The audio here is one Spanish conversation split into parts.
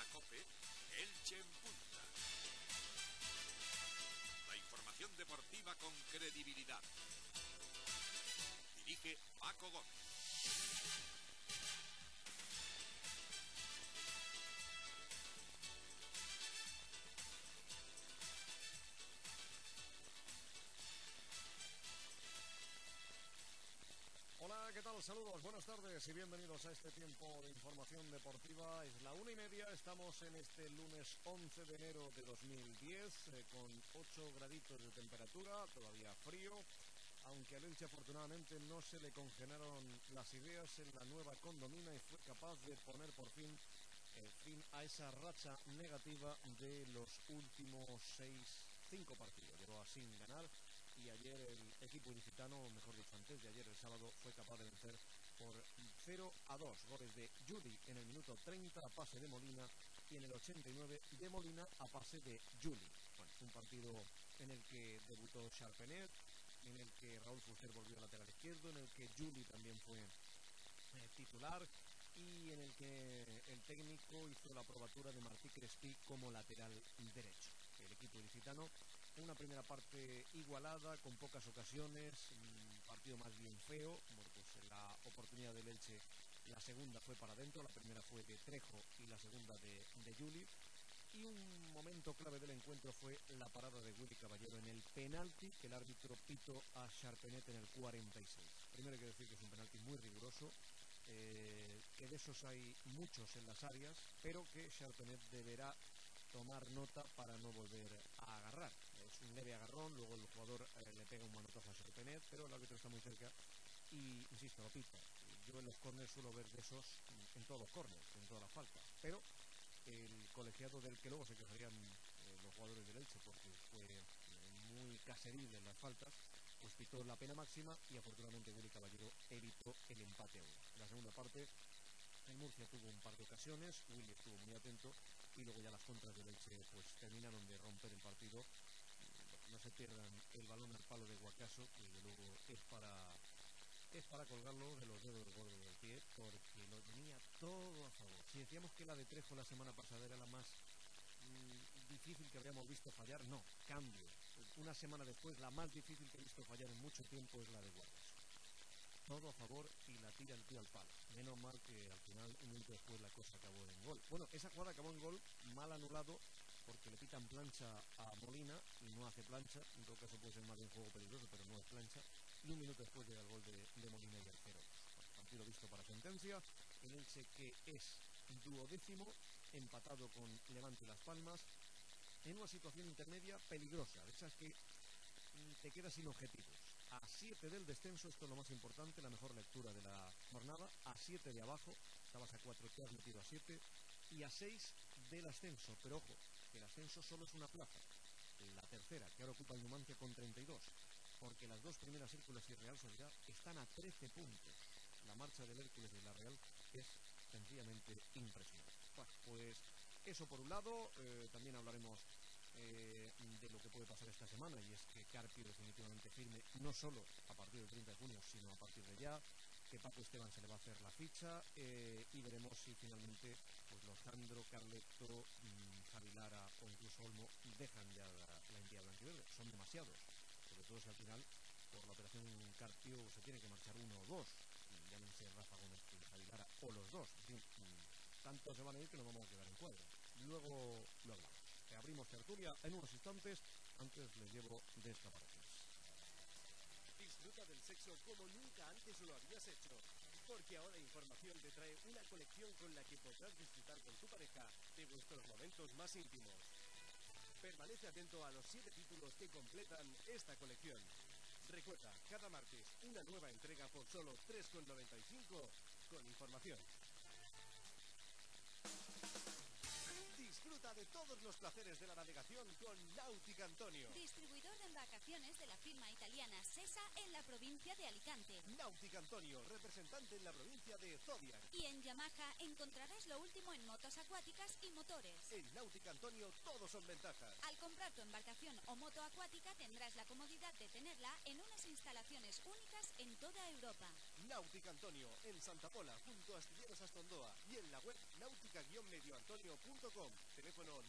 COPE, Elche en Punta. La información deportiva con credibilidad. Dirige Paco Gómez. Hola, ¿qué tal? Saludos, buenas tardes y bienvenidos a este tiempo de información deportiva. Es la 1:30, estamos en este lunes 11 de enero de 2010 con 8 graditos de temperatura, todavía frío, aunque al Elche afortunadamente no se le congelaron las ideas en la nueva condomina y fue capaz de poner por fin a esa racha negativa de los últimos 5 partidos. Llevaba sin ganar y ayer el equipo ilicitano, mejor dicho antes de ayer el sábado, fue capaz de vencer por 0-2. Goles de Juli en el minuto 30 a pase de Molina y en el 89 de Molina a pase de Juli. Bueno, un partido en el que debutó Charpenet, en el que Raúl Fuster volvió al lateral izquierdo, en el que Juli también fue titular y en el que el técnico hizo la probatura de Martí Crespí como lateral derecho. El equipo ilicitano, una primera parte igualada, con pocas ocasiones, un partido más bien feo. Bueno, pues la oportunidad del Elche, la segunda fue para adentro, la primera fue de Trejo y la segunda de Juli. Y un momento clave del encuentro fue la parada de Willy Caballero en el penalti que el árbitro pitó a Charpenet en el 46. Primero hay que decir que es un penalti muy riguroso, que de esos hay muchos en las áreas, pero que Charpenet deberá tomar nota para no volver a agarrar. Es un leve agarrón, luego el jugador le pega un manotazo a Charpenet, pero el árbitro está muy cerca y, insisto, lo pita. Yo en los córners suelo ver de esos en todos los córners, en todas las faltas, pero el colegiado del que luego se quejarían los jugadores del Elche porque fue muy caseril en las faltas, pues pitó la pena máxima y afortunadamente Willy Caballero evitó el empate a 1. En la segunda parte el Murcia tuvo un par de ocasiones, Willy estuvo muy atento y luego ya las contras del Elche pues terminaron de romper el partido. No se pierdan el balón al palo de Guacaso, que desde luego es para colgarlo de los dedos gordos del pie, porque lo tenía todo a favor. Si decíamos que la de Trejo la semana pasada era la más difícil que habríamos visto fallar, no, cambio. Una semana después, la más difícil que he visto fallar en mucho tiempo es la de Guardas. Todo a favor y la tira el tío al palo. Menos mal que al final, un minuto después, la cosa acabó en gol. Bueno, esa jugada acabó en gol, mal anulado, porque le pitan plancha a Molina y no hace plancha. En todo caso puede ser más bien juego peligroso, pero no es plancha. Y un minuto después llega el gol de Molina y el 0. Bueno, partido visto para sentencia. El Elche, que es duodécimo, empatado con Levante y Las Palmas, en una situación intermedia peligrosa, de esas que te quedas sin objetivos. A 7 del descenso, esto es lo más importante, la mejor lectura de la jornada. A 7 de abajo, estabas a 4, te has metido a 7. Y a 6 del ascenso, pero ojo, que el ascenso solo es una plaza. La tercera, que ahora ocupa el Numancia con 32, porque las dos primeras, Hércules y Real Sociedad, están a 13 puntos. La marcha del Hércules y la Real es sencillamente impresionante. Bueno, pues eso por un lado. También hablaremos de lo que puede pasar esta semana, y es que Carpio definitivamente firme, no solo a partir del 30 de junio, sino a partir de ya, que Paco Esteban se le va a hacer la ficha, y veremos si finalmente pues Lozandro, Carleto, Javi Lara o incluso Olmo dejan ya la entidad blanquiverde. Son demasiados, sobre todo si al final por la operación Carpio se tiene que marchar uno o dos, llámense Rafa Gómez y Javi Lara o los dos. En fin, tanto se van a ir que nos vamos a quedar en cuadro. Luego lo hablamos. Abrimos tertulia en unos instantes. Antes les llevo destaparotes. Disfruta del sexo como nunca antes lo habías hecho, porque ahora Información te trae una colección con la que podrás disfrutar con tu pareja de vuestros momentos más íntimos. Permanece atento a los 7 títulos que completan esta colección. Recuerda, cada martes una nueva entrega por solo 3,95 con Información. Disfruta de todos los placeres de la navegación con Náutica Antonio. Distribuidor de embarcaciones de la firma italiana SESA en la provincia de Alicante. Náutica Antonio, representante en la provincia de Zodiac. Y en Yamaha encontrarás lo último en motos acuáticas y motores. En Náutica Antonio todos son ventajas. Al comprar tu embarcación o moto acuática tendrás la comodidad de tenerla en unas instalaciones únicas en toda Europa. Náutica Antonio, en Santa Pola, junto a Astilleros Astondoa, y en la web náutica-medioantonio.com. Teléfono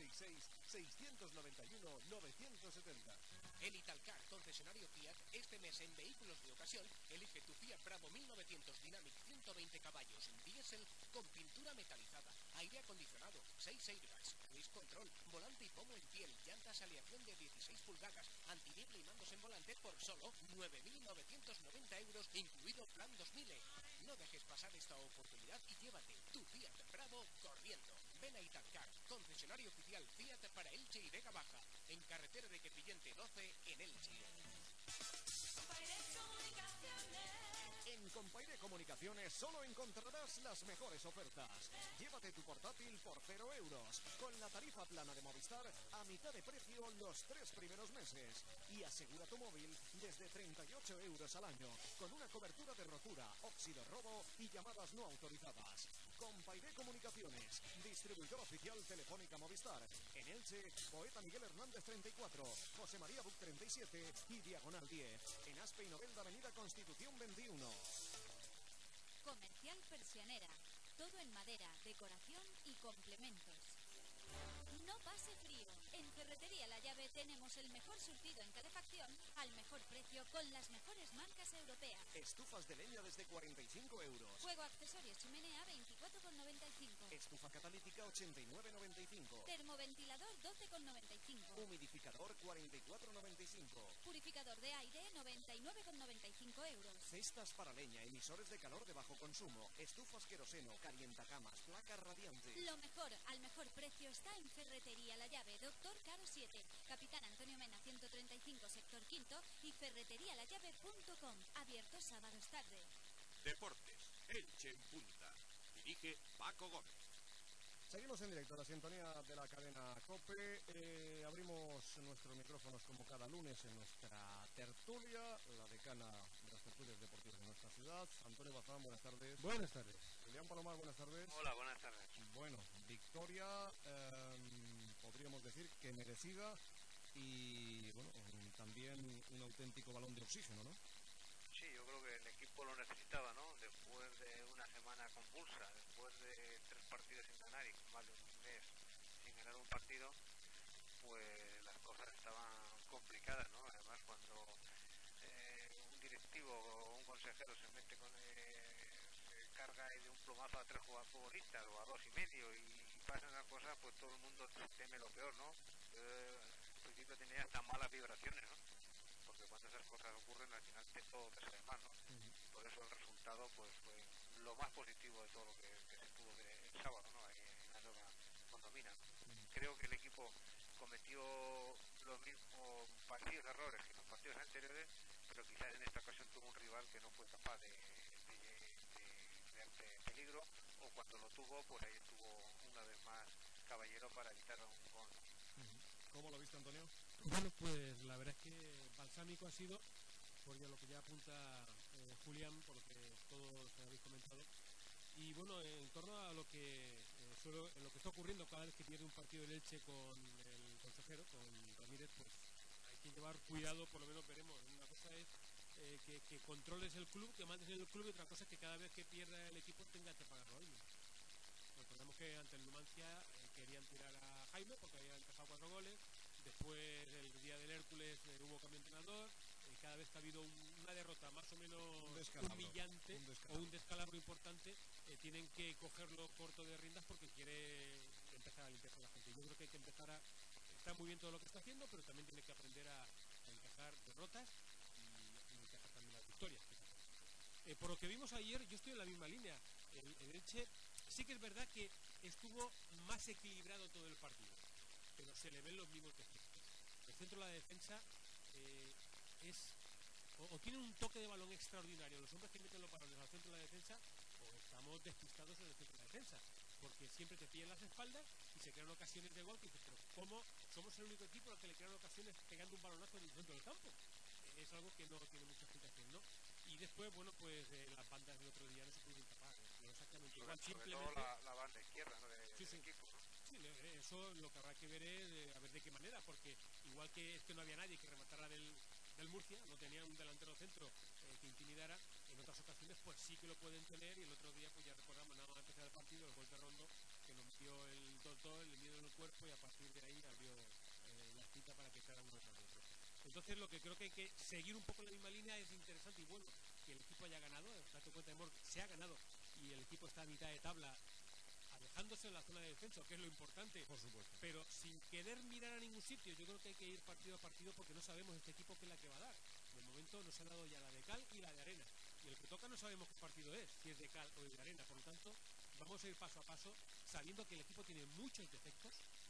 966-691-970. El Italcar, concesionario Fiat, este mes en vehículos de ocasión, elige tu Fiat Bravo 1900 Dynamic 120 caballos, diésel con pintura metalizada, aire acondicionado, 6 airbags, cruise control, volante y pomo en piel, llantas aleación de 16 pulgadas, antinieble y mandos en volante por solo 9.990 euros, incluido plan 2000E. No dejes pasar esta oportunidad y llévate tu Fiat Bravo corriendo. Ven a Italcar, concesionario oficial Fiat para Elche y Vega Baja, en carretera de Quepillente 12 en Elche. En Compaire Comunicaciones solo encontrarás las mejores ofertas. Llévate tu portátil por 0 euros, con la tarifa plana de Movistar a mitad de precio los 3 primeros meses. Y asegura tu móvil desde 38 euros al año, con una cobertura de rotura, óxido, robo y llamadas no autorizadas. Compaire Comunicaciones, distribuidor oficial Telefónica Movistar. En Elche, Poeta Miguel Hernández 34, José María Buc 37 y Diagonal 10. En Aspe y Novelda, Avenida Constitución 21. Comercial Persianera. Todo en madera, decoración y complementos. No pase frío. En Ferretería La Llave tenemos el mejor surtido en calefacción al mejor precio con las mejores marcas europeas. Estufas de leña desde 45 euros. Fuego accesorios chimenea 24,95. Estufa catalítica 89,95. Termoventilador 12,95. Humidificador 44,95. Purificador de aire 99,95 euros. Cestas para leña, emisores de calor de bajo consumo, estufas queroseno, calientacamas, placas radiantes. Lo mejor al mejor precio está en Ferretería La Llave, Doctor Caro 7, Capitán Antonio Mena 135, sector quinto y ferreterialallave.com. Abierto sábados tarde. Deportes, Elche en punta. Dirige Paco Gómez. Seguimos en directo a la sintonía de la cadena COPE. Abrimos nuestros micrófonos como cada lunes en nuestra tertulia, la decana de las tertulias deportivas de nuestra ciudad. Antonio Bazán, buenas tardes. Buenas tardes. Julián Palomar, buenas tardes. Hola, buenas tardes. Bueno, victoria, podríamos decir que merecida y bueno, también un auténtico balón de oxígeno, ¿no? Sí, yo creo que el equipo lo necesitaba, ¿no? Después de una semana convulsa, después de 3 partidos sin ganar y con más de un mes sin ganar un partido, pues las cosas estaban complicadas, ¿no? Además, cuando un directivo o un consejero se mete con se carga de un plumazo a 3 futbolistas o a 2 y medio y pasan las cosas, pues todo el mundo teme lo peor, ¿no? En principio tenía hasta malas vibraciones, ¿no? Porque cuando esas cosas ocurren al final todo te sale mal, ¿no? Y por eso el resultado pues fue lo más positivo de todo lo que se tuvo el sábado, ¿no? En la nueva condomina. Creo que el equipo cometió los mismos parecidos errores que en los partidos anteriores, pero quizás en esta ocasión tuvo un rival que no fue capaz de crearte peligro, o cuando lo tuvo, pues ahí estuvo una vez más caballero para evitar un gol. ¿Cómo lo viste, Antonio? Bueno, pues la verdad es que balsámico ha sido, por lo que ya apunta Julián, por lo que todos habéis comentado. Y bueno, en torno a lo que lo que está ocurriendo cada vez que pierde un partido el Elche con el consejero, con Ramírez, pues hay que llevar cuidado, por lo menos veremos. Una cosa es que controles el club, que mandes en el club, y otra cosa es que cada vez que pierda el equipo tenga que pagarlo alguien. Recordemos que ante el Numancia querían tirar a Jaime porque había empezado 4 goles. Después, el día del Hércules, hubo cambio de entrenador. Cada vez que ha habido una derrota más o menos humillante o un descalabro importante, tienen que cogerlo corto de riendas porque quiere empezar a limpiarse la gente. Yo creo que hay que empezar a... Está muy bien todo lo que está haciendo, pero también tiene que aprender a encajar derrotas y encajar también las victorias. Por lo que vimos ayer, yo estoy en la misma línea. El Elche sí que es verdad que estuvo más equilibrado todo el partido, pero se le ven los mismos defectos. El centro de la defensa o tiene un toque de balón extraordinario los hombres que meten los balones al centro de la defensa, o estamos despistados en el centro de la defensa, porque siempre te pillan las espaldas y se crean ocasiones de gol que dices, pero ¿cómo somos el único equipo al que le crean ocasiones pegando un balonazo en el centro del campo? Es algo que no tiene mucha explicación, ¿no? Y después, bueno, pues las bandas del otro día no se pudieron tapar, no exactamente igual, sobre simplemente... todo la banda izquierda, ¿no? Sí, sí. Equipo, ¿no? Sí, eso lo que habrá que ver es a ver de qué manera, porque igual que es que no había nadie que rematara del Murcia, no tenía un delantero centro que intimidara, en otras ocasiones pues sí que lo pueden tener, y el otro día pues ya recordamos nada más empezar el partido, el gol de Rondo, que nos metió el 2-2, el miedo en el cuerpo, y a partir de ahí abrió la cita para que cada uno tras otro. Entonces lo que creo que hay que seguir un poco en la misma línea es interesante y bueno que el equipo haya ganado, date cuenta de se ha ganado y el equipo está a mitad de tabla, alejándose de la zona de descenso, que es lo importante, por supuesto, pero sin querer mirar a ningún sitio. Yo creo que hay que ir partido a partido porque no sabemos este equipo qué es la que va a dar. De momento nos ha dado ya la de cal y la de arena, y el que toca no sabemos qué partido es, si es de cal o de arena. Por lo tanto, vamos a ir paso a paso, sabiendo que el equipo tiene muchos defectos,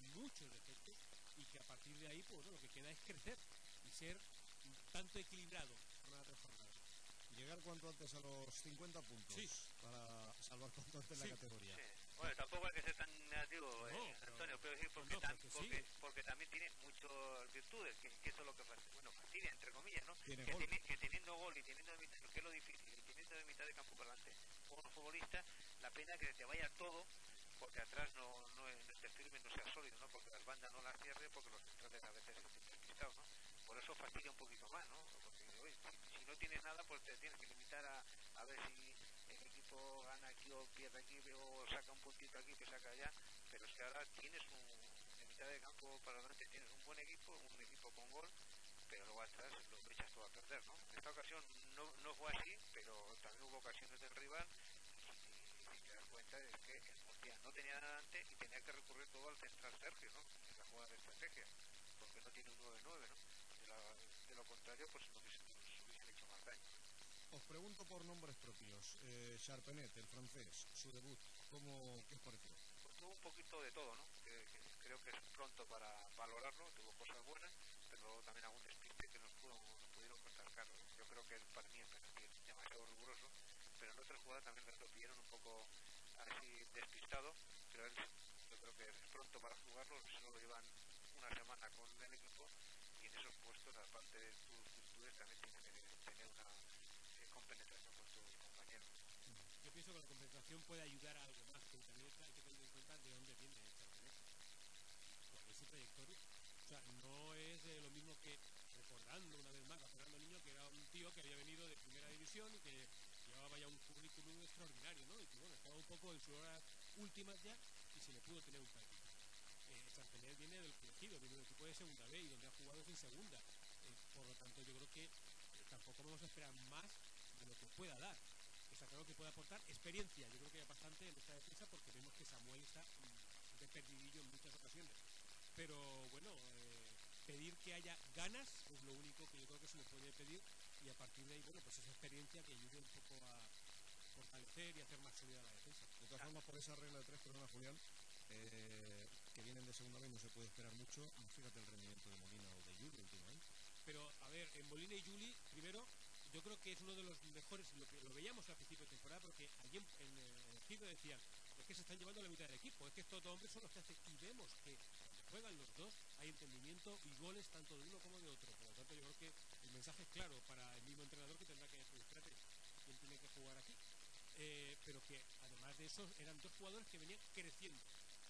y que a partir de ahí, pues bueno, lo que queda es crecer y ser tanto equilibrado jornada tras jornada. Llegar cuanto antes a los 50 puntos, sí, para salvar cuanto antes la categoría. Sí. Bueno, tampoco hay que ser tan negativo, Antonio, pero sí, porque también tiene muchas virtudes, que eso es lo que fastidia, entre comillas, ¿no? Que teniendo gol y teniendo de mitad, que es lo difícil, y teniendo de mitad de campo por delante como futbolista, la pena que te vaya todo, porque atrás no esté firme, no sea sólido, ¿no? Porque las bandas no las cierre, porque los centrales a veces estén despistados, ¿no? Por eso fastidia un poquito más, ¿no? Porque oye, si no tienes nada, pues te tienes que limitar a ver si el equipo gana aquí o pierde aquí, o saca un puntito aquí, que saca allá, pero es que ahora tienes en mitad de campo para adelante tienes un buen equipo con gol, pero luego atrás lo echas todo a perder, ¿no? En esta ocasión no fue así, pero también hubo ocasiones del rival, y si te das cuenta es que el Murcia no tenía nada antes y tenía que recurrir todo al central Sergio, ¿no? En la jugada de estrategia, porque no tiene un 9-9, ¿no? De lo contrario, pues nos hubiesen hecho más daño. Os pregunto por nombres propios. Charpenet, el francés, su debut, ¿qué os pareció? Pues tuvo un poquito de todo, ¿no? Que creo que es pronto para valorarlo, tuvo cosas buenas, pero luego también algún despiste que nos pudieron costar caro. Yo creo que para mí el penalti es demasiado riguroso, pero en otras jugadas también lo pidieron un poco así despistado, pero yo creo que es pronto para jugarlo, solo llevan una semana con el equipo, y en esos puestos, aparte de tus virtudes, también tienes que tener una compenetración con tus compañeros. Yo pienso que la compenetración puede ayudar a algo más, pero también hay que tener en cuenta de dónde viene Charpenet, cuál es su trayectoria. O sea, no es lo mismo que, recordando una vez más a Fernando Niño, que era un tío que había venido de primera división y que llevaba ya un currículum extraordinario, ¿no? Y que bueno, estaba un poco en sus horas últimas ya y se le pudo tener un partido. Charpenet viene del Corregido, viene del equipo de segunda B y donde ha jugado es en segunda. Por lo tanto, yo creo que tampoco vamos a esperar más de lo que pueda dar. Está claro que puede aportar experiencia, yo creo que hay bastante en esta defensa, porque vemos que Samuel está de perdidillo en muchas ocasiones. Pero bueno, pedir que haya ganas es lo único que yo creo que se le puede pedir, y a partir de ahí, bueno, pues esa experiencia que ayude un poco a fortalecer y hacer más sólida la defensa. De todas formas, por esa regla de 3, perdona Julián, que vienen de segunda vez no se puede esperar mucho. Fíjate el rendimiento de Molina o de Juli últimamente. Pero a ver, en Molina y Juli, primero, yo creo que es uno de los mejores, lo veíamos al principio de temporada, porque allí en el Giro decían, es que se están llevando la mitad del equipo, es que estos dos hombres son los que hacen, y vemos que cuando juegan los dos hay entendimiento y goles tanto de uno como de otro. Por lo tanto, yo creo que el mensaje es claro para el mismo entrenador, que tendrá que decir, espérate, ¿quién tiene que jugar aquí? Pero que además de eso eran dos jugadores que venían creciendo.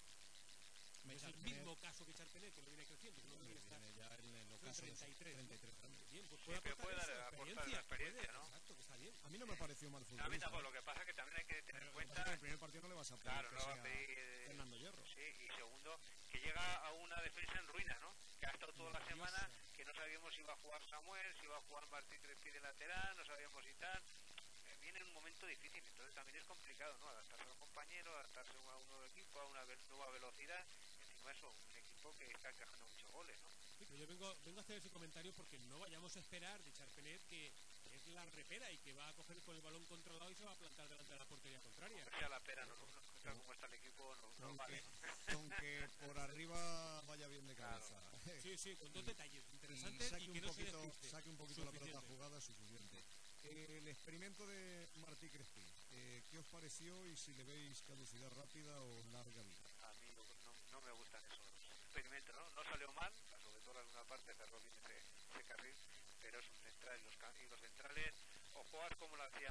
No es el mismo caso que Charpenet, que no viene creciendo, que no viene ya en el ocaso 33 años. Bien, pues sí, puede aportar la experiencia, ¿no? Exacto, que está bien. A mí no me pareció mal futbolista. A mí tampoco, lo que pasa es que también hay que tener en cuenta que el primer partido no le vas a pedir, claro, que no va a sea pedir Fernando Hierro. Sí, y segundo, que llega a una defensa en ruina, ¿no? Que ha estado toda la semana, que no sabíamos si iba a jugar Samuel, si iba a jugar Martín Crespi de lateral, no sabíamos si tal. Viene en un momento difícil, entonces también es complicado, ¿no? Adaptarse a los compañeros, adaptarse a un nuevo equipo, a una nueva velocidad. Encima eso, un equipo que está encajando muchos goles, ¿no? Sí, pero yo vengo a hacer ese comentario porque no vayamos a esperar de Charpenet que es la repera y que va a coger con el balón controlado y se va a plantar delante de la portería contraria. O sea, la pera, no, como está el equipo, no vale. Aunque por arriba vaya bien de cabeza. Claro. Sí, con dos detalles interesantes y que no se despiste. Saque un poquito la pelota jugada, suficiente. El experimento de Martí Crespi, ¿Qué os pareció y si le veis caducidad rápida o larga vida? A mí no me gustan esos experimentos, ¿no? No salió mal, sobre todo en alguna parte cerró bien ese carril, pero es un central y los centrales o juegas como lo hacía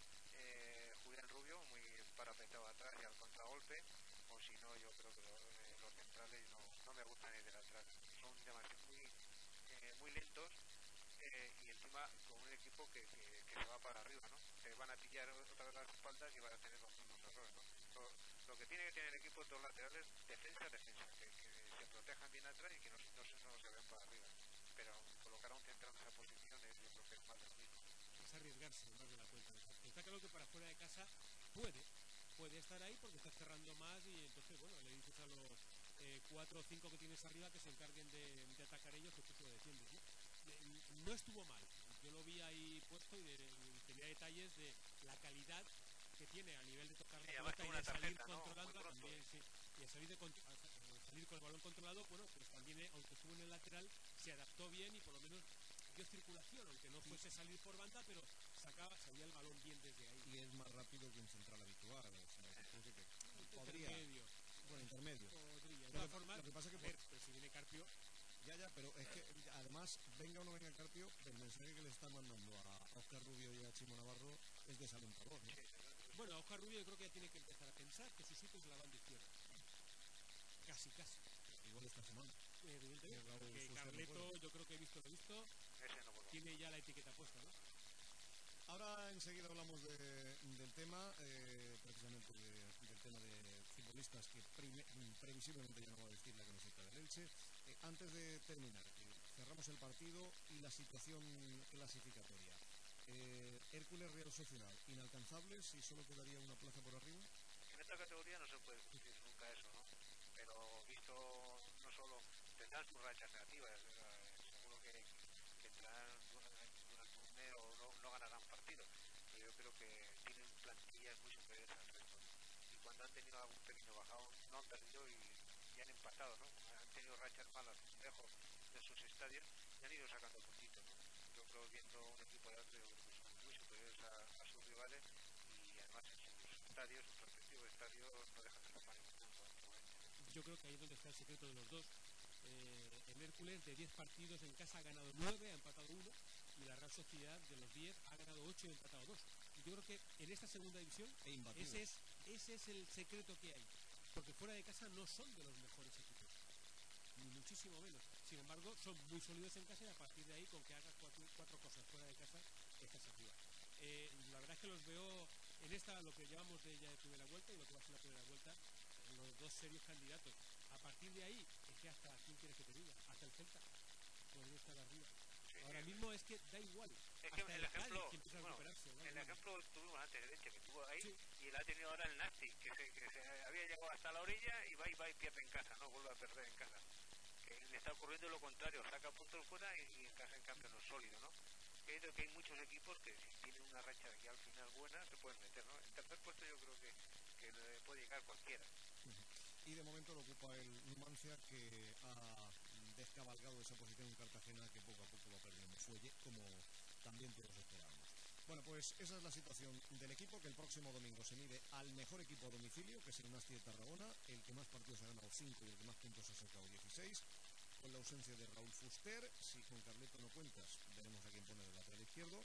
Julián Rubio, muy parapetado atrás y al contragolpe, o si no, yo creo que los centrales no me gustan ni de lateral, son demasiado muy lentos, y encima con un equipo que se va para arriba, ¿no? Se van a pillar otra vez las espaldas y van a tener los mismos errores, ¿no? Lo que tiene que tener el equipo de todos los laterales, defensa, que se protejan bien atrás y que no se vean para arriba. Pero colocar a un central en esa posición yo creo que es más de lo mismo. Es arriesgarse más de la cuenta. Está claro que para fuera de casa puede estar ahí porque está cerrando más y entonces, bueno, le dices a los 4 o 5 que tienes arriba que se encarguen de atacar ellos, que tú te lo defiendes, ¿no? No estuvo mal, yo lo vi ahí puesto y tenía detalles de la calidad que tiene a nivel de tocar la pelota y de salir controlando también, sí, y de salir con el balón controlado. Bueno, pues también, aunque estuvo en el lateral, se adaptó bien y por lo menos dio circulación, aunque no fuese salir por banda, pero salía el balón bien desde ahí. Y es más rápido que un central habitual, o sea, que podría. Intermedio. Podría. De todas formas, lo que pasa es que pero si viene Carpio. Ya, pero es que además, venga o no venga Carpio, el mensaje que le están mandando a Óscar Rubio y a Chimo Navarro es desalentador, ¿no? Bueno, a Óscar Rubio yo creo que ya tiene que empezar a pensar que su sitio es la banda izquierda. Casi. Igual esta semana. Evidentemente, porque Carleto, yo creo que he visto, tiene ya la etiqueta puesta, ¿no? Ahora enseguida hablamos del tema, precisamente del tema de futbolistas que previsiblemente ya no va a vestir la camiseta del Elche. Antes de terminar, cerramos el partido y la situación clasificatoria. Hércules Real Sociedad, inalcanzables y solo quedaría una plaza por arriba. En esta categoría no se puede discutir nunca eso, ¿no? Pero visto no solo tendrán sus rachas negativas, seguro que entrarán durante un mes o no ganarán partidos, pero yo creo que tienen plantillas muy superiores al resto, ¿no? Y cuando han tenido algún pequeño bajado no han perdido y han empatado, ¿no? Han tenido rachas malas lejos de sus estadios y han ido sacando puntitos, ¿no? Yo creo, viendo un equipo de otro, yo creo que son muy superiores a sus rivales y además en sus estadios, sus respectivos estadios, no dejan de escapar ningún punto en este momento. Yo creo que ahí es donde está el secreto de los dos. El Hércules de 10 partidos en casa ha ganado 9, ha empatado 1, y la Real Sociedad de los 10 ha ganado 8 y ha empatado 2. Y yo creo que en esta segunda división ese es el secreto que hay, porque fuera de casa no son de los mejores equipos, ni muchísimo menos. Sin embargo, son muy sólidos en casa y a partir de ahí, con que hagas cuatro cosas fuera de casa, estás arriba. La verdad es que los veo en esta, lo que llevamos ya de primera vuelta y lo que va a ser la primera vuelta, los dos serios candidatos. A partir de ahí, es que hasta quién quieres que te diga, hasta el Celta podría estar arriba. Sí, ahora mismo es que da igual. Es que el ejemplo, el ejemplo tuvimos antes de Elche, que estuvo ahí, sí, y él ha tenido ahora el Nasti, que se había llegado hasta la orilla y va y pierde en casa, no vuelve a perder en casa. Que le está ocurriendo lo contrario, saca puntos fuera y en casa en cambio no es sólido, ¿no? Que hay muchos equipos que si tienen una racha de aquí al final buena se pueden meter, ¿no? En tercer puesto yo creo que puede llegar cualquiera. Y de momento lo ocupa el Numancia, que ha descabalgado esa posición en Cartagena, que poco a poco va perdiendo fuelle, como también todos esperábamos. Bueno, pues esa es la situación del equipo, que el próximo domingo se mide al mejor equipo a domicilio, que es el Nasti de Tarragona, el que más partidos ha ganado 5 y el que más puntos ha sacado 16, con la ausencia de Raúl Fuster. Si con Carleto no cuentas, veremos a quién pone de lateral izquierdo.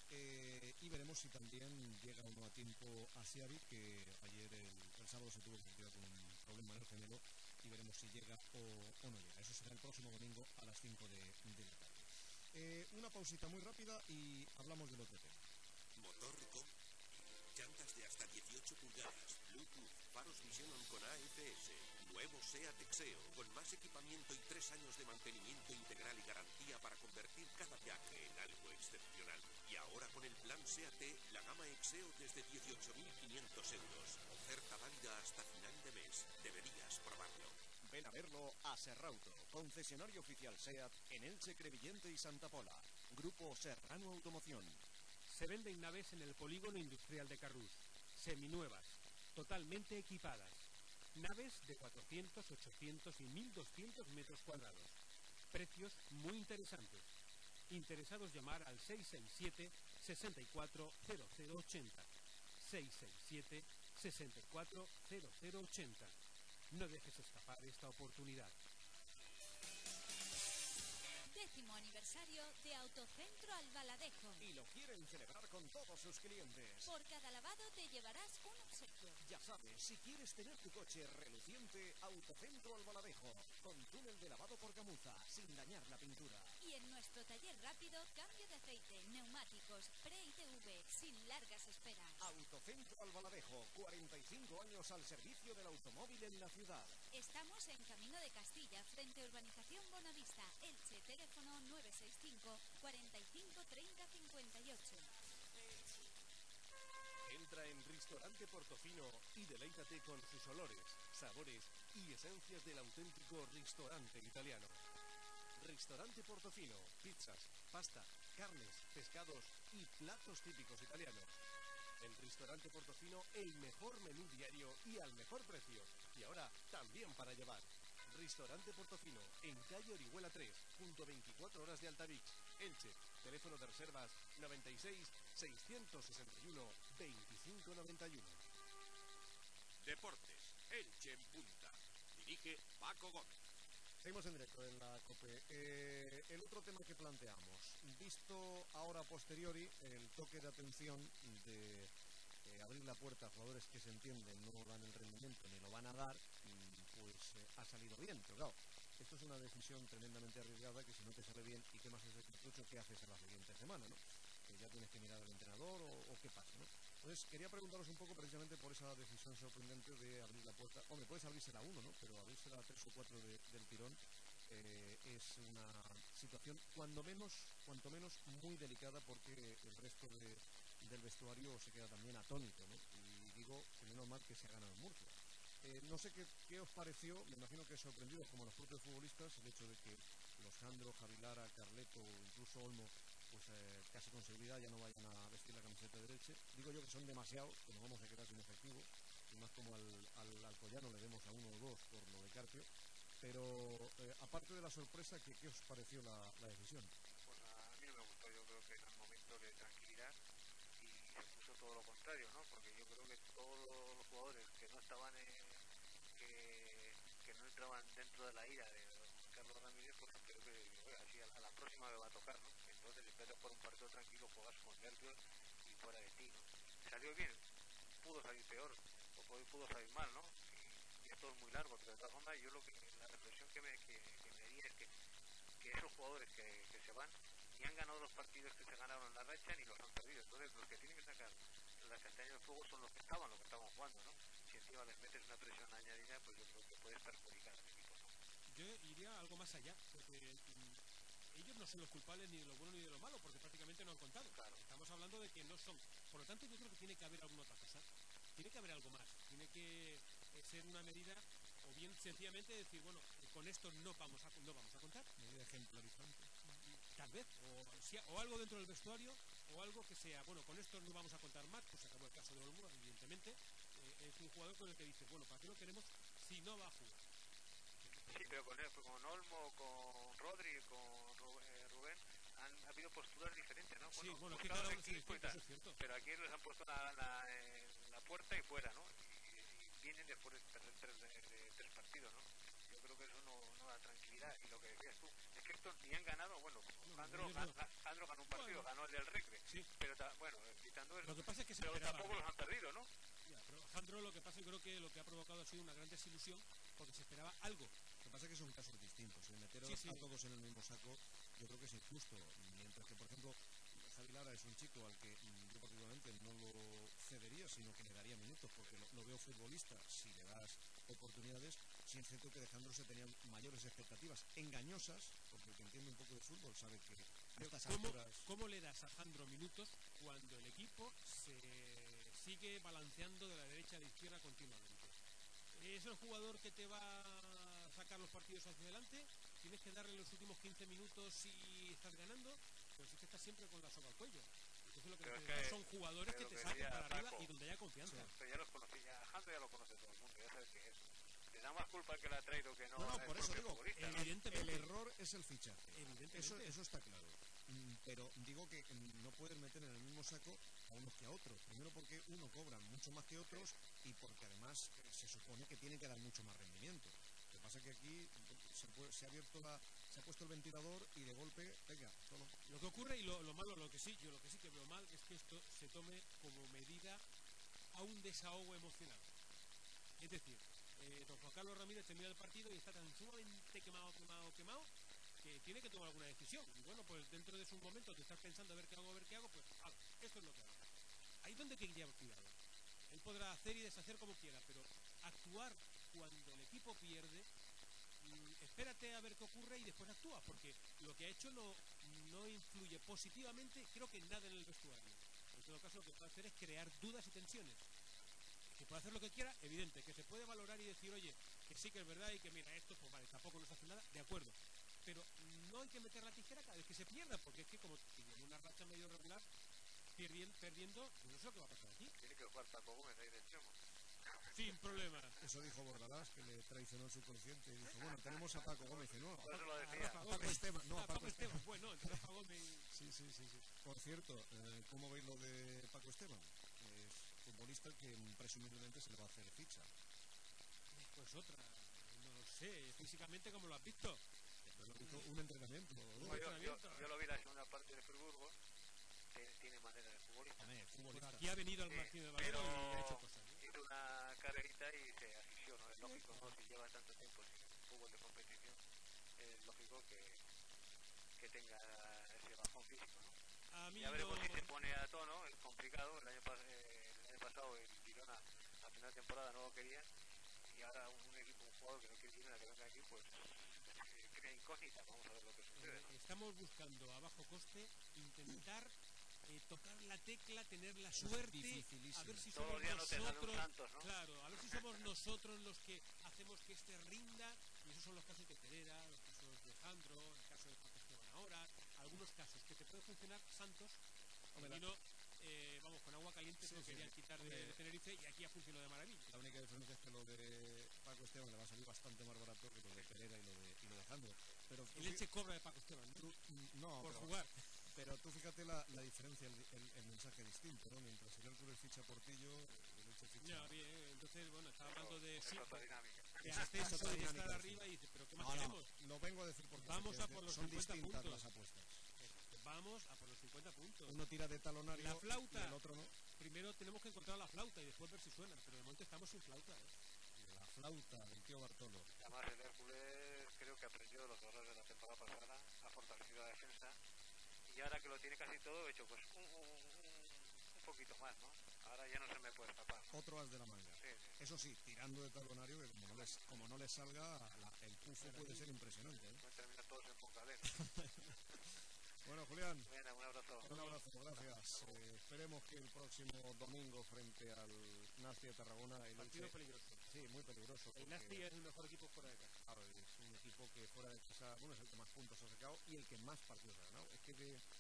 Y veremos si también llega o no a tiempo a Siavi, que ayer el sábado se tuvo que quedar con un problema en el gemelo, y veremos si llega o no llega. Eso será el próximo domingo a las 5 de la tarde. Una pausita muy rápida y hablamos del otro tema. Motor Combi. Llantas de hasta 18 pulgadas, Bluetooth, faros Vision con AFS, nuevo SEAT Exeo, con más equipamiento y 3 años de mantenimiento integral y garantía para convertir cada viaje en algo excepcional. Y ahora con el plan SEAT, la gama Exeo desde 18.500 euros. Oferta válida hasta final de mes. Deberías probarlo. Ven a verlo a Serrauto, concesionario oficial SEAT en Elche, Crevillente y Santa Pola. Grupo Serrano Automoción. Se venden naves en el polígono industrial de Carrús, seminuevas, totalmente equipadas. Naves de 400, 800 y 1.200 metros cuadrados. Precios muy interesantes. Interesados llamar al 667 640080. 667 640080. No dejes escapar esta oportunidad. 10º aniversario de Autocentro Albaladejo. Y lo quieren celebrar con todos sus clientes. Por cada lavado te llevarás un obsequio. Ya sabes, si quieres tener tu coche reluciente, Autocentro Albaladejo, con túnel de lavado por gamuza, sin dañar la pintura. Y en nuestro taller rápido, cambio de aceite, neumáticos, pre-ITV, sin largas esperas. Autocentro Albaladejo, 45 años al servicio del automóvil en la ciudad. Estamos en Camino de Castilla, frente a Urbanización Bonavista, Elche, teléfono 965 45 30 58. Entra en Ristorante Portofino y deleítate con sus olores, sabores y esencias del auténtico restaurante italiano. Ristorante Portofino, pizzas, pasta, carnes, pescados y platos típicos italianos. En Ristorante Portofino, el mejor menú diario y al mejor precio. Y ahora también para llevar. Restaurante Portofino, en calle Orihuela 3, junto 24 horas de Altavix, Elche. Teléfono de reservas 96 661 2591. Deportes, Elche en punta. Dirige Paco Gómez. Seguimos en directo en la COPE. El otro tema que planteamos, visto ahora a posteriori el toque de atención de abrir la puerta a jugadores que se entienden no dan el rendimiento ni lo van a dar, pues ha salido bien, pero claro, esto es una decisión tremendamente arriesgada que si no te sale bien y quemas ese cartucho, ¿qué haces en la siguiente semana, no? Que ya tienes que mirar al entrenador o qué pasa, ¿no? Entonces quería preguntaros un poco precisamente por esa decisión sorprendente de abrir la puerta. Hombre, puedes abrírsela a uno, ¿no? Pero abrírsela a 3 o 4 del tirón es una situación cuanto menos muy delicada, porque el resto del vestuario se queda también atónito, ¿no? Y digo que menos mal que se ha ganado en Murcia. No sé qué os pareció, me imagino que sorprendidos como los propios futbolistas, el hecho de que los Jandro, Javilara, Carleto o incluso Olmo, pues casi con seguridad ya no vayan a vestir la camiseta de Elche. Digo yo que son demasiados, que nos vamos a quedar sin efectivos, y más como al Alcoyano le demos a 1 o 2 por lo de Carpio. Pero aparte de la sorpresa, ¿qué os pareció la decisión? Pues a mí no me gustó, yo creo que era un momento de tranquilidad y se puso todo lo contrario, ¿no? Porque yo creo que todos los jugadores que no estaban que no entraban dentro de la ira de Carlos Ramírez, pues creo que así a la próxima me va a tocar, ¿no? Entonces, en vez de por un partido tranquilo, juegas con nervios y fuera de ti, ¿no? Salió bien, pudo salir peor, o pudo salir mal, ¿no? Y esto es muy largo, pero de todas formas, yo la reflexión que me haría es que esos jugadores que se van ni han ganado los partidos que se ganaron en la racha ni los han perdido. Entonces, los que tienen que sacar la castaña del fuego son los que estaban jugando, ¿no? Si encima les metes una presión añadida, pues yo creo que puedes perjudicar al equipo, ¿no? Yo iría algo más allá, porque ellos no son los culpables ni de lo bueno ni de lo malo, porque prácticamente no han contado. Claro. Estamos hablando de que no son. Por lo tanto, yo creo que tiene que haber alguna otra cosa. Tiene que haber algo más. Tiene que ser una medida, o bien sencillamente decir, bueno, con esto no vamos a contar. Medida ejemplarizante. Tal vez, o algo dentro del vestuario, o algo que sea, bueno, con esto no vamos a contar más, pues se acabó el caso de Olmo, evidentemente. Es un jugador con el que dice, bueno, ¿para qué lo queremos si no va a jugar? Sí, pero con Olmo, con Rodri, con Rubén, han habido posturas diferentes, ¿no? Sí, bueno, aquí cada uno equipo y tal, es cierto. pero aquí les han puesto la puerta y fuera, ¿no? Y vienen después de perder 3 partidos, ¿no? Yo creo que eso no da tranquilidad. Y lo que decías tú, es que estos ni han ganado, bueno, Jandro ganó un partido, ganó el del Recre, sí. Pero bueno, quitando eso, lo que pasa es que pero tampoco los han perdido, ¿no? Ya, pero Jandro, lo que pasa, yo creo que lo que ha provocado ha sido una gran desilusión, porque se esperaba algo. Lo que pasa es que son casos distintos. Meter a todos en el mismo saco, yo creo que es injusto. Mientras que, por ejemplo, Javi Lara es un chico al que yo particularmente no lo cedería, sino que le daría minutos, porque lo veo futbolista. Si le das oportunidades, sí es cierto que de Jandro se tenían mayores expectativas, engañosas, porque el que entiende un poco de fútbol sabe que a estas alturas... ¿Cómo le das a Jandro minutos cuando el equipo se sigue balanceando de la derecha a la izquierda continuamente? ¿Es el jugador que te va a sacar los partidos hacia adelante? ¿Tienes que darle los últimos 15 minutos si estás ganando? Pues es que estás siempre con la soga al cuello. Entonces lo que necesitas son jugadores que te saquen para arriba y donde haya confianza. Pero ya los conocí, Jandro ya lo conoce todo el mundo, ya sabes qué es. Le da más culpa al que la ha traído que no. No, por eso digo, evidentemente. El error es el fichaje. Evidentemente. Eso está claro. Pero digo que no puedes meter en el mismo saco a unos que a otros. Primero porque uno cobra mucho más que otros y porque además se supone que tienen que dar mucho más rendimiento. Lo que pasa es que aquí se ha puesto el ventilador y de golpe, venga, solo. Lo que ocurre y lo malo, lo que sí que veo mal es que esto se tome como medida a un desahogo emocional. Es decir, don Juan Carlos Ramírez termina el partido y está tan sumamente quemado, que tiene que tomar alguna decisión. Y bueno, pues dentro de sus momentos de estar pensando a ver qué hago, pues esto es lo que hago. Ahí es donde hay que llevar cuidado. Él podrá hacer y deshacer como quiera, pero actuar cuando el equipo pierde, espérate a ver qué ocurre y después actúa, porque lo que ha hecho no influye positivamente, creo que en nada en el vestuario. En todo caso, lo que puede hacer es crear dudas y tensiones. Que puede hacer lo que quiera, evidente, que se puede valorar y decir, oye, que sí que es verdad y que mira, esto, pues vale, tampoco nos hace nada, de acuerdo. Pero no hay que meter la tijera cada vez que se pierda, porque es que como tiene una racha medio regular, perdiendo, yo no sé lo que va a pasar aquí. Tiene que jugar Paco Gómez ahí de extremo. Sin problema. Eso dijo Bordalás, que le traicionó el subconsciente y dijo, bueno, tenemos a Paco Gómez, y no, Por eso lo A decía. Rafa Paco Esteban, no, Paco Esteban, bueno, entre Rafa Gómez. Sí. Por cierto, ¿cómo veis lo de Paco Esteban? Es futbolista que presumiblemente se le va a hacer ficha. Pues otra, no lo sé, físicamente como lo has visto. Pero hizo un entrenamiento. ¿no? Yo lo vi la segunda parte de Friburgo. Tiene manera de futbolista. Por aquí ha venido el Martín del Valero y ha hecho cosas. Hizo una carrerita y se asfixió, ¿no? Es lógico, ¿no? Si lleva tanto tiempo sin fútbol de competición, es lógico que tenga ese bajón físico, ¿no? A mí Ya veremos no... si se pone a tono, es complicado. El año pasado el Girona a final de temporada no lo quería y ahora un jugador que no quiere Girona que venga aquí, pues crea incógnita. Vamos a ver lo que sucede, ¿no? Estamos buscando a bajo coste intentar tocar la tecla, tener la suerte, a ver si Todos somos los días no te sale un nosotros, Santos, ¿no? claro, a ver si somos nosotros los que hacemos que este rinda, y esos son los casos de Pereira, los casos de Alejandro, el caso de Paco Esteban ahora, algunos casos que te puede funcionar Santos, vino, vamos, con agua caliente se lo querían quitar de Tenerife y aquí ha funcionado de maravilla. La única diferencia es que lo de Paco Esteban le va a salir bastante más barato que lo de Pereira y lo de Alejandro. Pero El Elche cobra de Paco Esteban, ¿no? Por jugar. Pero tú fíjate la diferencia, el mensaje distinto, ¿no? Mientras el Hércules ficha Portillo, el Elche ficha... Ya, bien, entonces, bueno, estaba hablando de dinámica. ascenso y de estar arriba y dice, pero ¿qué más queremos? Lo vengo a decir porque Vamos a por los son 50 distintas puntos. las apuestas. Vamos a por los 50 puntos. Uno tira de talonario La flauta. y el otro no. Primero tenemos que encontrar la flauta y después ver si suena, pero de momento estamos sin flauta, ¿eh? La flauta del tío Bartolo. Además el Hércules creo que aprendió de los errores de la temporada pasada, ha fortalecido la defensa y ahora que lo tiene casi todo hecho, pues un poquito más, ¿no? Ahora ya no se me puede escapar, ¿no? Otro as de la manga. Sí. Eso sí, tirando de talonario, que como no les salga, el pufo puede ser impresionante, ¿eh? Pueden terminar todos en Foncalén. Bueno, Julián, Venga, un abrazo. un abrazo, gracias. Esperemos que el próximo domingo frente al Nasty de Tarragona... Partido peligroso. Sí, muy peligroso. El Nasty es el mejor equipo fuera de casa. Claro, es un equipo que fuera de casa, bueno, es el que más puntos ha sacado y el que más partidos ha ganado. Es que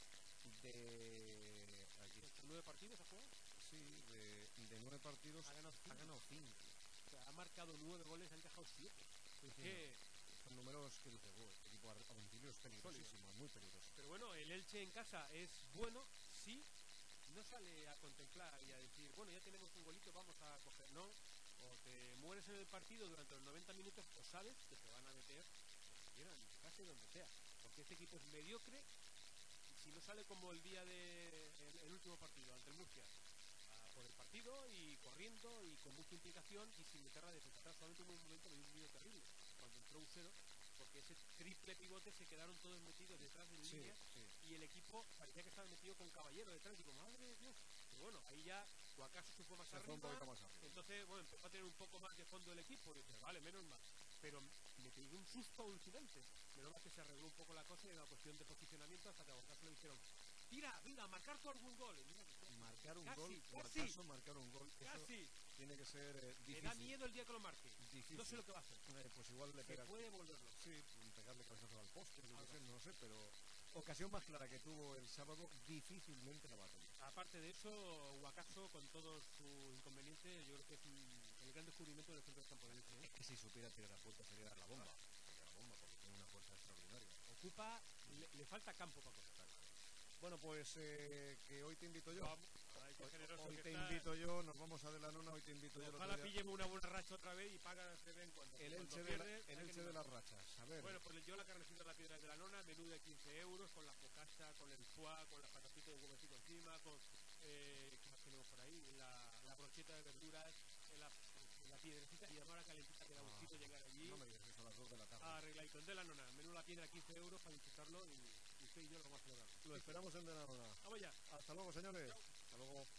aquí está. 9 partidos ha jugado. Sí, de 9 partidos Ha ganado 5. O sea, ha marcado 9 goles, ha encajado 7. Es que... Son números que dices, este equipo a domicilio es peligrosísimo, es muy peligroso. Pero bueno, el Elche en casa es bueno si no sale a contemplar y a decir, bueno, ya tenemos un golito, vamos a coger, no. O te mueres en el partido durante los 90 minutos o sabes que te van a meter en tu casa y donde sea. Porque este equipo es mediocre y si no sale como el día el último partido ante el Murcia, por el partido y corriendo y con mucha implicación y sin meter la defensa atrás. Solamente hubo un momento de un minuto terrible cuando entró Usero, porque ese triple pivote se quedaron todos metidos detrás de línea y el equipo parecía que estaba metido con Caballero detrás y digo, madre de Dios. Pero bueno, ahí ya o acaso se fue más arriba, entonces bueno, empezó a tener un poco más de fondo el equipo y dice, vale, menos mal, pero me pegó un susto alucinante. Menos mal que se arregló un poco la cosa y era cuestión de posicionamiento hasta que a Bocaso le dijeron, tira, venga, marcar tú algún gol. Mira, marcar un casi, gol, por casi, acaso marcar un gol, casi. Eso tiene que ser difícil. Me da miedo el día que lo marque. Difícil. No sé lo que va a hacer. Pues igual le pega. Puede volverlo. Sí, pegarle cabezazo al poste, no sé, pero ocasión más clara que tuvo el sábado, difícilmente la va a tener. Aparte de eso, Huacaso, con todos sus inconvenientes, yo creo que es el gran descubrimiento del centro del campo de Elche, ¿eh? Es que si supiera tirar la puerta sería dar la bomba. Porque tiene una fuerza extraordinaria. Ocupa, le falta campo para correr. Bueno, pues que hoy te invito yo. Vamos, qué generoso Hoy que te estás. invito yo, nos vamos a de la nona, hoy te invito yo. Ojalá pillemos una buena racha otra vez y pagas de vez en cuando. El Cuando Elche, pierdes, el hay que Elche de animar. las rachas. A ver. Bueno, pues yo la carnecita de la piedra de la nona, menú de 15 euros, con la focaccia, con el foie, con las patatitas de huevecito encima, con, ¿qué más tenemos por ahí? La brocheta de verduras, la piedrecita y ahora calentita que da gustito llegar allí. No me digas eso a las 2 de la tarde. Arregladito, de la nona, menú la piedra 15 euros para disfrutarlo y usted y yo lo vamos a celebrar. Lo esperamos en de la nona. Vamos ya. Hasta luego, señores. Hasta luego.